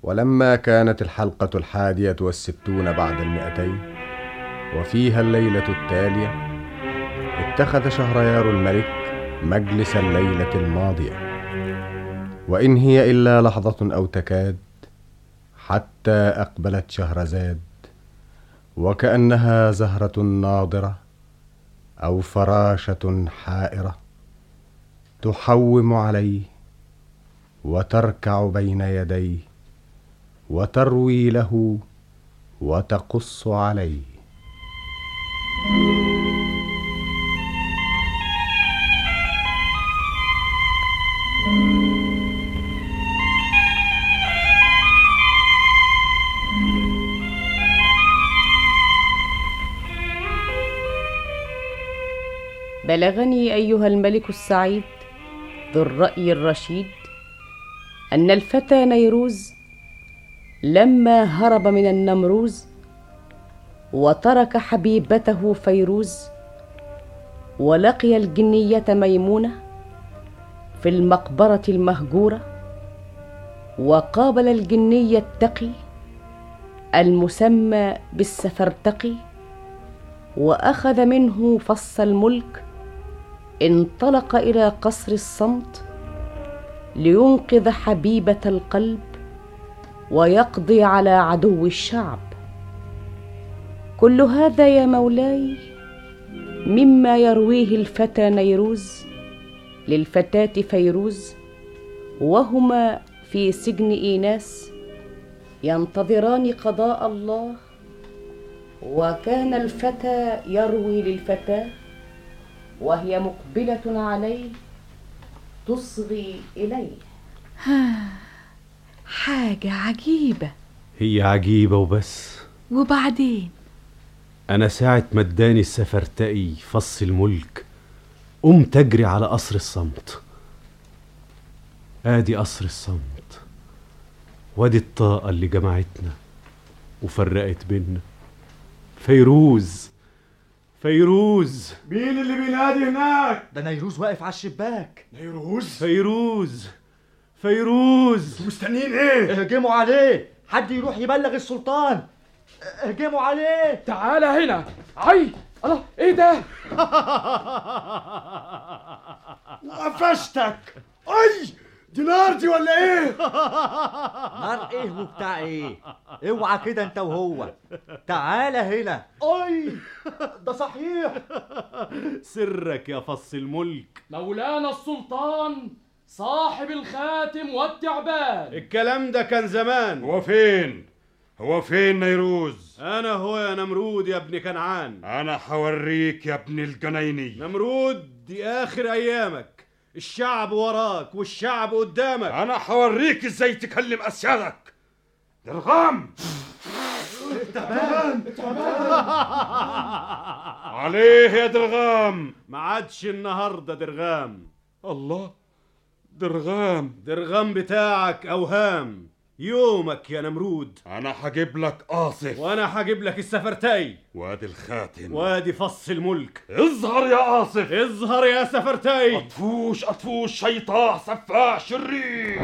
ولما كانت الحلقة 61 بعد 200 وفيها الليلة التالية، اتخذ شهريار الملك مجلس الليلة الماضية، وإن هي إلا لحظة أو تكاد حتى أقبلت شهرزاد، وكأنها زهرة ناضرة أو فراشة حائرة تحوم عليه وتركع بين يديه وتروي له وتقص عليه. بلغني أيها الملك السعيد ذو الرأي الرشيد أن الفتى نيروز لما هرب من النمروز وترك حبيبته فيروز ولقي الجنية ميمونة في المقبرة المهجورة، وقابل الجني التقي المسمى بالسفرتقي، وأخذ منه فص الملك، انطلق إلى قصر الصمت لينقذ حبيبة القلب ويقضي على عدو الشعب. كل هذا يا مولاي مما يرويه الفتى نيروز للفتاة فيروز، وهما في سجن إيناس ينتظران قضاء الله. وكان الفتى يروي للفتاة وهي مقبلة عليه تصغي إليه. حاجة عجيبة. هي عجيبة وبس. وبعدين؟ أنا ساعة ما اداني السفرتقي فص الملك قمت أجري على قصر الصمت. آدي قصر الصمت، وادي الطاقة اللي جمعتنا وفرقت بينا. فيروز، فيروز. مين اللي بينادي هناك؟ ده نيروز واقف على الشباك. نيروز؟ فيروز، فيروز. مستنيين ايه؟ اهجموا عليه، حد يروح يبلغ السلطان. اهجموا عليه. تعالى هنا. الله، ايه ده؟ قفشتك. دي نار دي ولا ايه؟ نار ايه وبتاع ايه؟ اوعى كده انت وهو. تعالى هنا. ده صحيح. سرك يا فص الملك. مولانا السلطان صاحب الخاتم والتعبان. الكلام ده كان زمان. هو فين نيروز؟ أنا هو يا نمرود يا ابن كنعان. أنا حوريك يا ابن الجنايني. نمرود، دي آخر أيامك. الشعب وراك والشعب قدامك. أنا حوريك إزاي تكلم أسيادك. درغام. تعبان. عليه يا درغام. ما عادش النهارده درغام. الله، درغام بتاعك أوهام. يومك يا نمرود. أنا هجيب لك آصف، وأنا هجيب لك السفرتاي، وادي الخاتم، وادي فص الملك. اظهر يا آصف، اظهر يا سفرتاي. أطفوش شيطان سفاح شرير.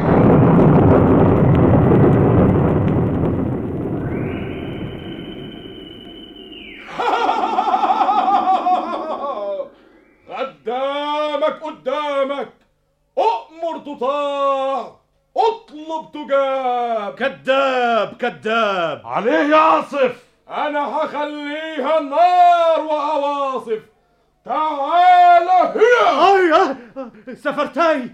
قدامك أؤمر تطاع، اطلب تجاب. كذاب. عليه يا عاصف. انا هخليها نار وعواصف. تعال هنا. سفرتاي.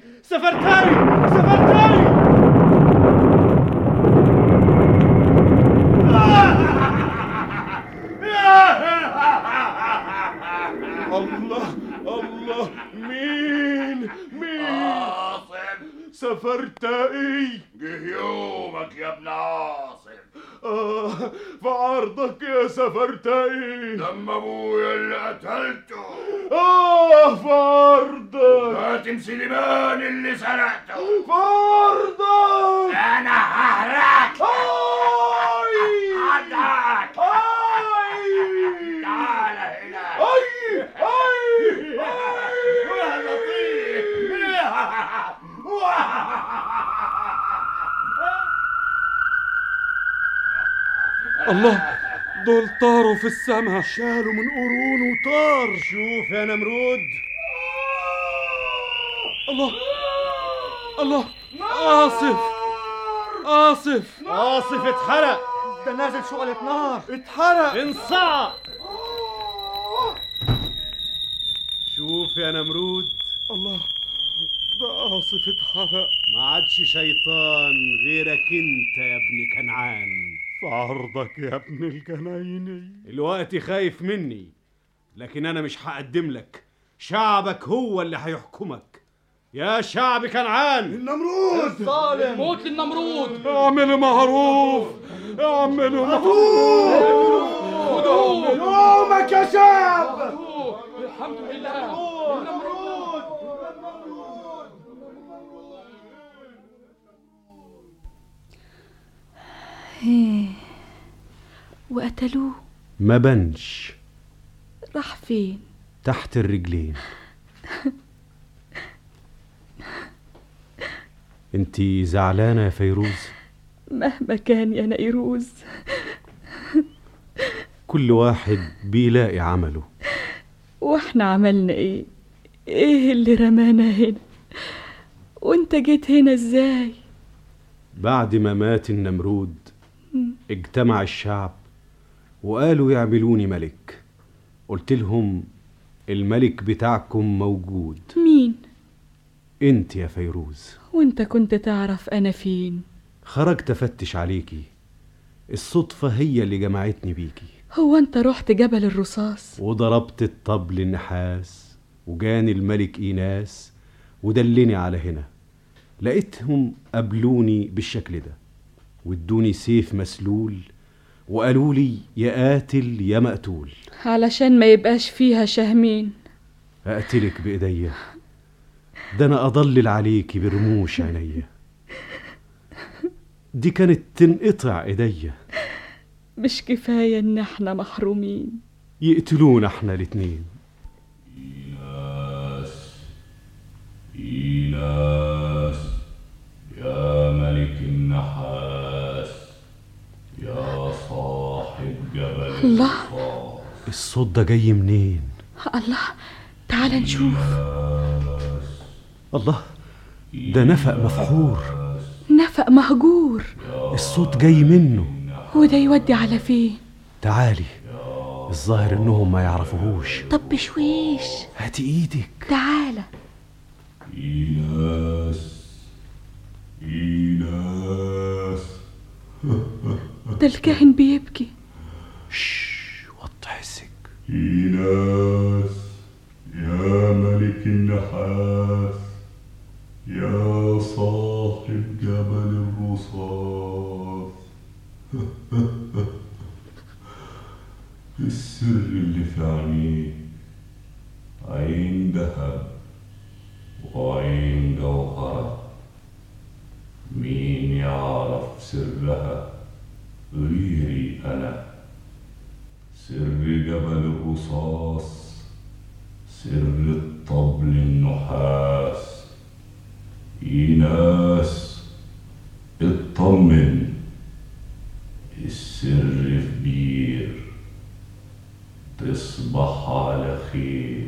الله، مين؟ عاصف سفرتاي. جه يومك يا ابن عاصف. في عرضك يا سفرتاي. دم ابويا اللي قتلته. في عرضك. خاتم سليمان اللي سرقته. في عرضك. انا ههرك. عدك. تعال هنا. الله، دول طاروا في السماء. شالوا من قرون وطار. شوف يا نمرود. الله الله، آصف آصف آصف اتحرق. ده نازل شعلة نار. اتحرق. انصعق. شوف يا نمرود. الله، ده آصف اتحرق. ما عادش شيطان غيرك انت يا ابن كنعان. في عرضك يا ابن الجنايني. الوقت خايف مني، لكن انا مش هقدم لك. شعبك هو اللي هيحكمك يا شعب كنعان. النمرود الظالم. موت للنمرود. اعملوا معروف، اعملوا معروف. خدوه يومك يا شعب. الحمد لله. وقتلوه. ما بنش. راح فين؟ تحت الرجلين. انتي زعلانة يا فيروز؟ مهما كان يا نيروز. كل واحد بيلاقي عمله. واحنا عملنا ايه؟ ايه اللي رمانا هنا؟ وانت جيت هنا ازاي؟ بعد ما مات النمرود اجتمع الشعب وقالوا يعملوني ملك. قلت لهم الملك بتاعكم موجود. مين؟ انت يا فيروز. وانت كنت تعرف انا فين؟ خرجت افتش عليكي، الصدفة هي اللي جمعتني بيكي. هو انت رحت جبل الرصاص وضربت الطبل النحاس وجاني الملك إيناس ودلني على هنا. لقيتهم قابلوني بالشكل ده وادوني سيف مسلول وقالوا لي يا قاتل يا مقتول. علشان ما يبقاش فيها شهمين. أقتلك بإيديا؟ ده أنا أضلل عليكي برموش عينيا. دي كانت تنقطع إيديا. مش كفاية ان احنا محرومين؟ يقتلونا احنا الاتنين. إيناس يا ملك النحاس يا صاحب جبل الله. الصوت ده جاي منين؟ الله، تعال نشوف. الله، ده نفق مفحور. نفق مهجور. الصوت جاي منه. وده يودي على فين؟ تعالي، الظاهر انهم ما يعرفوهوش. طب بشويش. هاتي ايدك. تعالى. إيناس إيناس. ده الكاهن بيبكي. وطي حسك. إيناس يا ملك النحاس يا صاحب جبل الرصاص. السر اللي في عينيه عين ذهب وعين جوهرة. مين يعرف سرها غيري أنا؟ سر جبل الرصاص، سر الطبل النحاس. إيناس اطمن، السر في بير. تصبح على خير،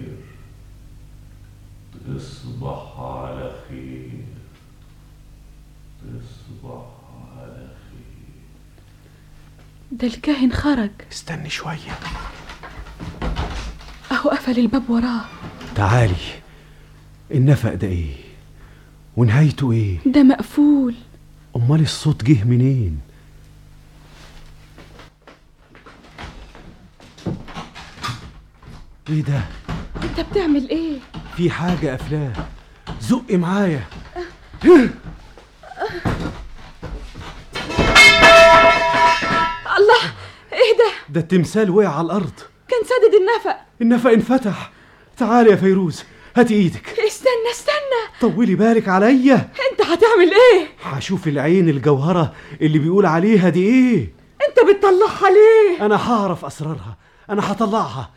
تصبح على خير، تصبح على خير. ده الكاهن خرج. استني شوية. اهو قفل الباب وراه. تعالي، النفق ده ايه ونهايته ايه؟ ده مقفول. امال الصوت جه منين؟ ايه ده؟ انت بتعمل ايه؟ في حاجة قافلاه. زقي معايا. الله، ايه ده؟ ده التمثال وقع على الارض. كان سادد النفق. النفق انفتح. تعالي يا فيروز، هاتي ايدك. استنى استنى، طولي بالك عليا. انت هتعمل ايه؟ هشوف العين الجوهرة اللي بيقول عليها دي ايه. انت بتطلعها ليه؟ انا هعرف اسرارها، انا هطلعها.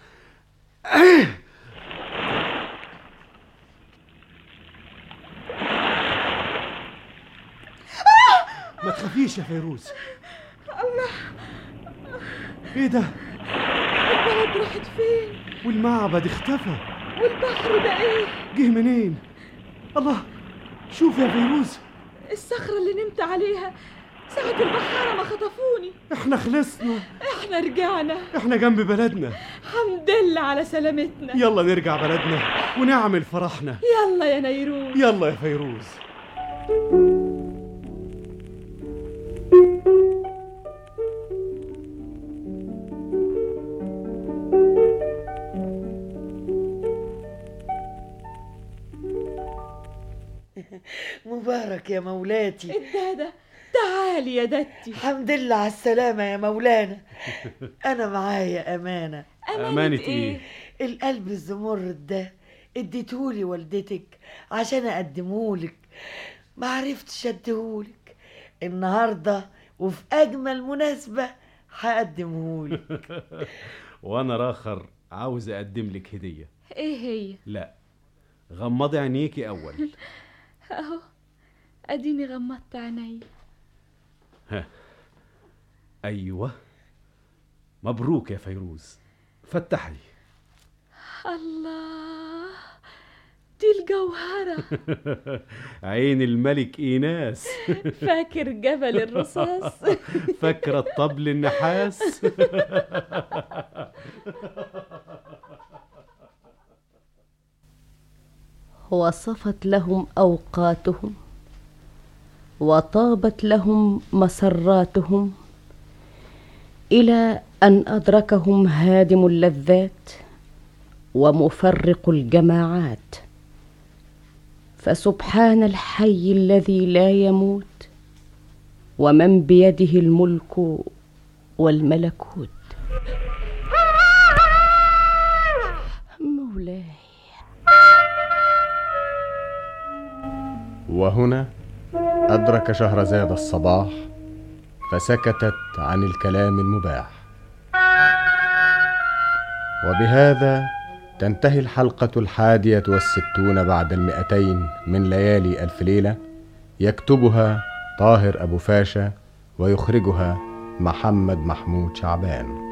ما تخافيش يا فيروز. ايه ده؟ البلد راحت فين؟ والمعبد اختفى. والبحر ده ايه؟ جه منين؟ الله، شوف يا فيروز، الصخرة اللي نمت عليها ساعة البحارة ما خطفوني. احنا خلصنا، احنا رجعنا. احنا جنب بلدنا. حمد لله على سلامتنا. يلا نرجع بلدنا ونعمل فرحنا. يلا يا نيروز. يلا يا فيروز. مبارك يا مولاتي. الدادة تعالي يا دتي. الحمد لله على السلامة يا مولانا. أنا معايا أمانة. أمانة إيه؟ القلب الزمرد ده اديتهولي والدتك عشان أقدمهولك، معرفتش أديهولك النهاردة، وفي أجمل مناسبة هقدمهولك. وأنا راخر عاوز أقدم لك هدية. ايه هي؟ لا، غمضي عينيكي أول. اهو اديني غمضت عيني. ها، أيوة، مبروك يا فيروز، فتحي. الله، دي الجوهرة. عين الملك إيناس. فاكر جبل الرصاص؟ فاكرة الطبل النحاس؟ وصفت لهم أوقاتهم وطابت لهم مسراتهم، إلى أن أدركهم هادم اللذات ومفرق الجماعات. فسبحان الحي الذي لا يموت، ومن بيده الملك والملكوت. مولاي. وهنا أدرك شهرزاد الصباح، فسكتت عن الكلام المباح. وبهذا تنتهي الحلقة 61 بعد 200 من ليالي ألف ليلة، يكتبها طاهر أبو فاشا ويخرجها محمد محمود شعبان.